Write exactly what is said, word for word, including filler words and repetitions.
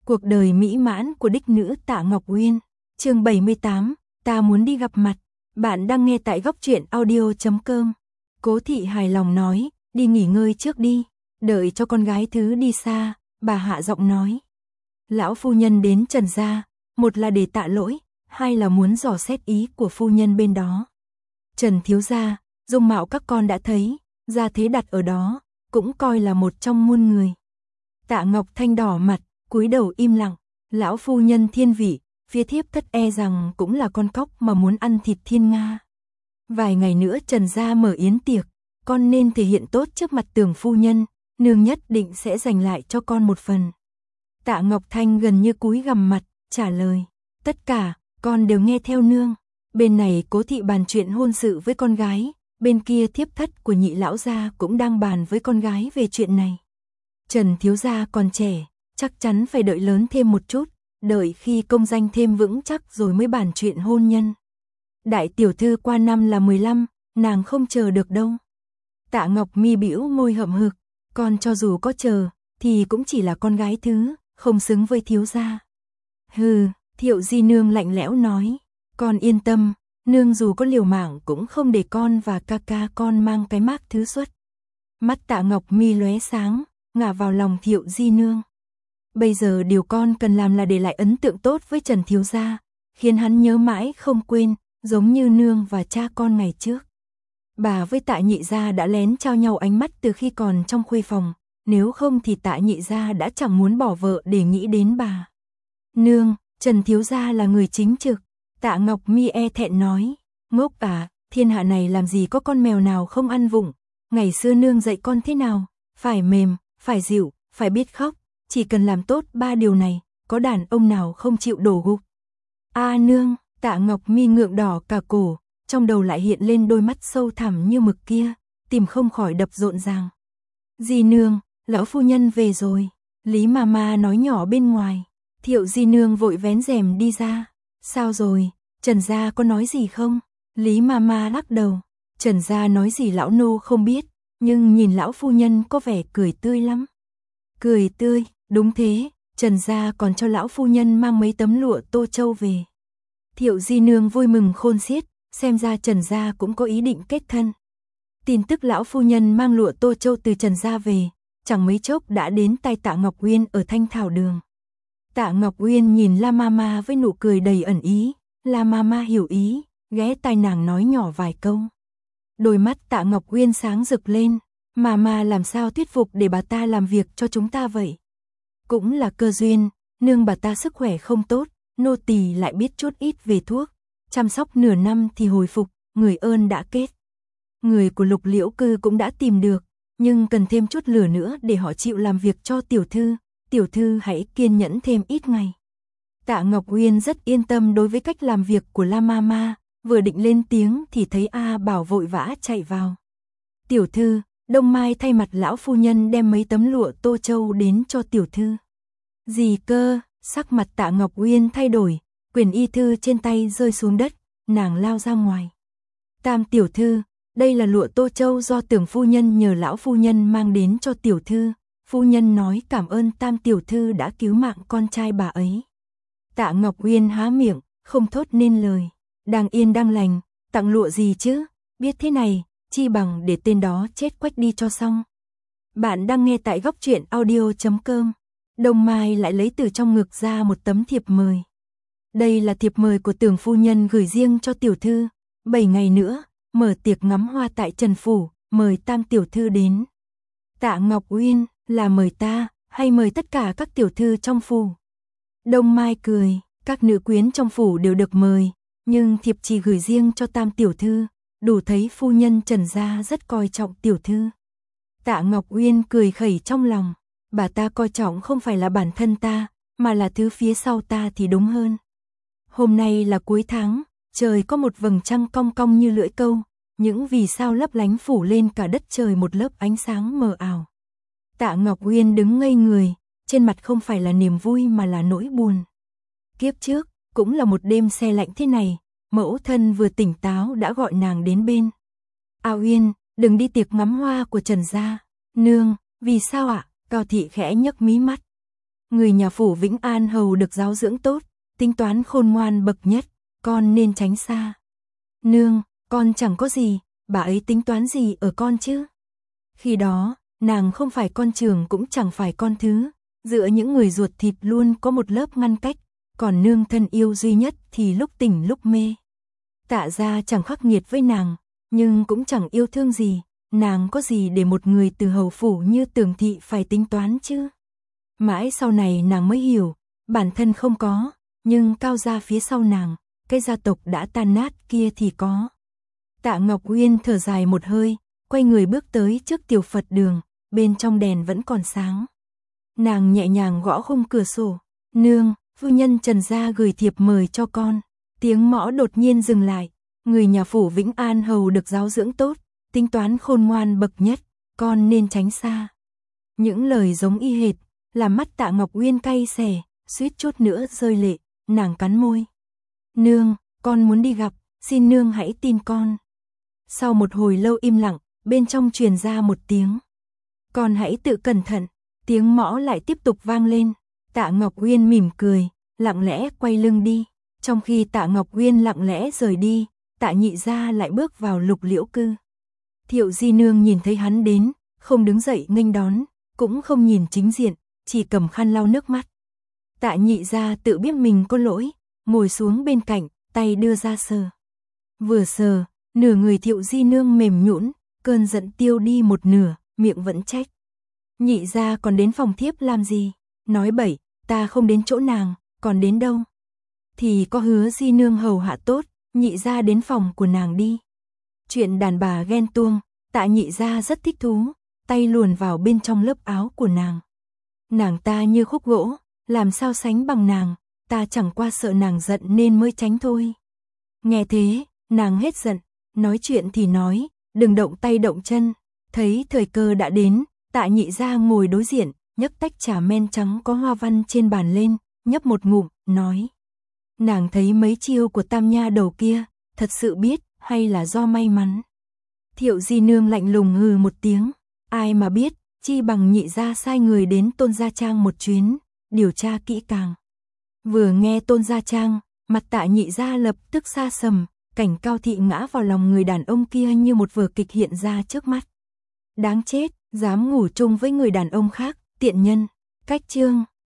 Cuộc đời mỹ mãn của đích nữ Tạ Ngọc Uyên. Chương bảy mươi tám, ta muốn đi gặp mặt. Bạn đang nghe tại góc truyện audio chấm com. Cố thị hài lòng nói, đi nghỉ ngơi trước đi, đợi cho con gái thứ đi xa, bà hạ giọng nói. Lão phu nhân đến Trần gia, một là để tạ lỗi, hai là muốn dò xét ý của phu nhân bên đó. Trần thiếu gia, dung mạo các con đã thấy, gia thế đặt ở đó, cũng coi là một trong muôn người. Tạ Ngọc Thanh đỏ mặt, cúi đầu im lặng, lão phu nhân thiên vị, phía thiếp thất e rằng cũng là con cóc mà muốn ăn thịt thiên nga. Vài ngày nữa Trần gia mở yến tiệc, con nên thể hiện tốt trước mặt Tưởng phu nhân, nương nhất định sẽ dành lại cho con một phần. Tạ Ngọc Thanh gần như cúi gằm mặt, trả lời, tất cả, con đều nghe theo nương. Bên này Cố thị bàn chuyện hôn sự với con gái, bên kia thiếp thất của nhị lão gia cũng đang bàn với con gái về chuyện này. Trần thiếu gia còn trẻ, chắc chắn phải đợi lớn thêm một chút, đợi khi công danh thêm vững chắc rồi mới bàn chuyện hôn nhân. Đại tiểu thư qua năm là mười lăm, nàng không chờ được đâu. Tạ Ngọc mi bĩu môi hậm hực, con cho dù có chờ, thì cũng chỉ là con gái thứ, không xứng với thiếu gia. Hừ, Thiệu Di nương lạnh lẽo nói, con yên tâm, nương dù có liều mạng cũng không để con và ca ca con mang cái mác thứ xuất. Mắt Tạ Ngọc mi lóe sáng, ngả vào lòng Thiệu Di nương. Bây giờ điều con cần làm là để lại ấn tượng tốt với Trần thiếu gia, khiến hắn nhớ mãi không quên, giống như nương và cha con ngày trước. Bà với Tạ nhị gia đã lén trao nhau ánh mắt từ khi còn trong khuê phòng, nếu không thì Tạ nhị gia đã chẳng muốn bỏ vợ để nghĩ đến bà. Nương, Trần thiếu gia là người chính trực. Tạ Ngọc mi e thẹn nói, ngốc à, thiên hạ này làm gì có con mèo nào không ăn vụng. Ngày xưa nương dạy con thế nào, phải mềm, phải dịu, phải biết khóc, chỉ cần làm tốt ba điều này, có đàn ông nào không chịu đổ gục. A à, nương, Tạ Ngọc mi ngượng đỏ cả cổ, trong đầu lại hiện lên đôi mắt sâu thẳm như mực kia, tìm không khỏi đập rộn ràng. Di nương, lão phu nhân về rồi, Lý Mama nói nhỏ bên ngoài. Thiệu Di nương vội vén rèm đi ra. Sao rồi, Trần gia có nói gì không? Lý Mama lắc đầu. Trần gia nói gì lão nô không biết, nhưng nhìn lão phu nhân có vẻ cười tươi lắm. Cười tươi, đúng thế, Trần gia còn cho lão phu nhân mang mấy tấm lụa Tô Châu về. Thiệu Di nương vui mừng khôn xiết, xem ra Trần gia cũng có ý định kết thân. Tin tức lão phu nhân mang lụa Tô Châu từ Trần gia về, chẳng mấy chốc đã đến tay Tạ Ngọc Uyên ở Thanh Thảo Đường. Tạ Ngọc Uyên nhìn La Mama với nụ cười đầy ẩn ý, La Mama hiểu ý, ghé tai nàng nói nhỏ vài câu. Đôi mắt Tạ Ngọc Uyên sáng rực lên, Mama làm sao thuyết phục để bà ta làm việc cho chúng ta vậy? Cũng là cơ duyên, nương bà ta sức khỏe không tốt, nô tỳ lại biết chút ít về thuốc, chăm sóc nửa năm thì hồi phục, người ơn đã kết. Người của Lục Liễu Cư cũng đã tìm được, nhưng cần thêm chút lửa nữa để họ chịu làm việc cho tiểu thư. Tiểu thư hãy kiên nhẫn thêm ít ngày. Tạ Ngọc Uyên rất yên tâm đối với cách làm việc của La Mama, vừa định lên tiếng thì thấy A Bảo vội vã chạy vào. Tiểu thư, Đông Mai thay mặt lão phu nhân đem mấy tấm lụa Tô Châu đến cho tiểu thư. Gì cơ? Sắc mặt Tạ Ngọc Uyên thay đổi, quyển y thư trên tay rơi xuống đất, nàng lao ra ngoài. Tam tiểu thư, đây là lụa Tô Châu do Tưởng phu nhân nhờ lão phu nhân mang đến cho tiểu thư. Phu nhân nói cảm ơn Tam tiểu thư đã cứu mạng con trai bà ấy. Tạ Ngọc Uyên há miệng, không thốt nên lời. Đang yên đang lành, tặng lụa gì chứ? Biết thế này, chi bằng để tên đó chết quách đi cho xong. Bạn đang nghe tại góc truyện audio chấm com. Đông Mai lại lấy từ trong ngực ra một tấm thiệp mời. Đây là thiệp mời của Tưởng phu nhân gửi riêng cho tiểu thư. Bảy ngày nữa, mở tiệc ngắm hoa tại Trần Phủ, mời Tam tiểu thư đến. Tạ Ngọc Uyên, là mời ta, hay mời tất cả các tiểu thư trong phủ? Đông Mai cười, các nữ quyến trong phủ đều được mời, nhưng thiệp chỉ gửi riêng cho Tam tiểu thư, đủ thấy phu nhân Trần gia rất coi trọng tiểu thư. Tạ Ngọc Uyên cười khẩy trong lòng, bà ta coi trọng không phải là bản thân ta, mà là thứ phía sau ta thì đúng hơn. Hôm nay là cuối tháng, trời có một vầng trăng cong cong như lưỡi câu, những vì sao lấp lánh phủ lên cả đất trời một lớp ánh sáng mờ ảo. Tạ Ngọc Uyên đứng ngây người, trên mặt không phải là niềm vui mà là nỗi buồn. Kiếp trước, cũng là một đêm se lạnh thế này, mẫu thân vừa tỉnh táo đã gọi nàng đến bên. A Uyên, đừng đi tiệc ngắm hoa của Trần gia. Nương, vì sao ạ? Cao thị khẽ nhấc mí mắt. người nhà phủ Vĩnh An hầu được giáo dưỡng tốt, tính toán khôn ngoan bậc nhất, con nên tránh xa. Nương, con chẳng có gì, bà ấy tính toán gì ở con chứ? Khi đó, nàng không phải con trưởng cũng chẳng phải con thứ, giữa những người ruột thịt luôn có một lớp ngăn cách, còn nương thân yêu duy nhất thì lúc tỉnh lúc mê. Tạ gia chẳng khắc nghiệt với nàng, nhưng cũng chẳng yêu thương gì, nàng có gì để một người từ hầu phủ như Tưởng thị phải tính toán chứ? Mãi sau này nàng mới hiểu, bản thân không có, nhưng cao gia phía sau nàng, cái gia tộc đã tan nát kia thì có. Tạ Ngọc Uyên thở dài một hơi, quay người bước tới trước tiểu Phật đường, bên trong đèn vẫn còn sáng. Nàng nhẹ nhàng gõ khung cửa sổ, nương, phu nhân Trần gia gửi thiệp mời cho con. Tiếng mõ đột nhiên dừng lại, người nhà phủ Vĩnh An hầu được giáo dưỡng tốt, tính toán khôn ngoan bậc nhất, con nên tránh xa. Những lời giống y hệt, làm mắt Tạ Ngọc Uyên cay xè, suýt chút nữa rơi lệ, nàng cắn môi. Nương, con muốn đi gặp, xin nương hãy tin con. Sau một hồi lâu im lặng, bên trong truyền ra một tiếng. Con hãy tự cẩn thận, tiếng mõ lại tiếp tục vang lên. Tạ Ngọc Uyên mỉm cười, lặng lẽ quay lưng đi. Trong khi Tạ Ngọc Uyên lặng lẽ rời đi, Tạ Nhị gia lại bước vào Lục Liễu cư. Thiệu Di nương nhìn thấy hắn đến, không đứng dậy nghênh đón, cũng không nhìn chính diện, chỉ cầm khăn lau nước mắt. Tạ Nhị gia tự biết mình có lỗi, ngồi xuống bên cạnh, tay đưa ra sờ. Vừa sờ, nửa người Thiệu Di nương mềm nhũn, cơn giận tiêu đi một nửa, miệng vẫn trách. Nhị gia còn đến phòng thiếp làm gì? Nói bậy, ta không đến chỗ nàng, còn đến đâu? Thì có hứa Di nương hầu hạ tốt, nhị gia đến phòng của nàng đi. Chuyện đàn bà ghen tuông, Tạ Nhị gia rất thích thú, tay luồn vào bên trong lớp áo của nàng. Nàng ta như khúc gỗ, làm sao sánh bằng nàng, ta chẳng qua sợ nàng giận nên mới tránh thôi. Nghe thế, nàng hết giận, nói chuyện thì nói, đừng động tay động chân. Thấy thời cơ đã đến, Tạ Nhị gia ngồi đối diện, nhấc tách trà men trắng có hoa văn trên bàn lên, nhấp một ngụm, nói. Nàng thấy mấy chiêu của tam nha đầu kia, thật sự biết, hay là do may mắn? Thiệu Di nương lạnh lùng hừ một tiếng, ai mà biết, chi bằng nhị gia sai người đến Tôn Gia Trang một chuyến, điều tra kỹ càng. Vừa nghe Tôn Gia Trang, mặt Tạ Nhị gia lập tức xa sầm, cảnh Cao Thị ngã vào lòng người đàn ông kia như một vở kịch hiện ra trước mắt. Đáng chết, dám ngủ chung với người đàn ông khác, tiện nhân. Cách chương